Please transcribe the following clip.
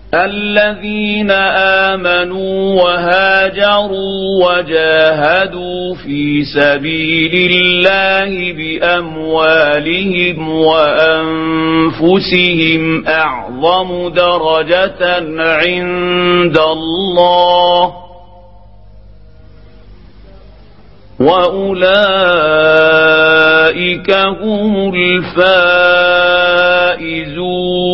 الذين آمنوا وهاجروا وجاهدوا في سبيل الله بأموالهم وأنفسهم أعظم درجة عند الله وأولئك هم الفائزون.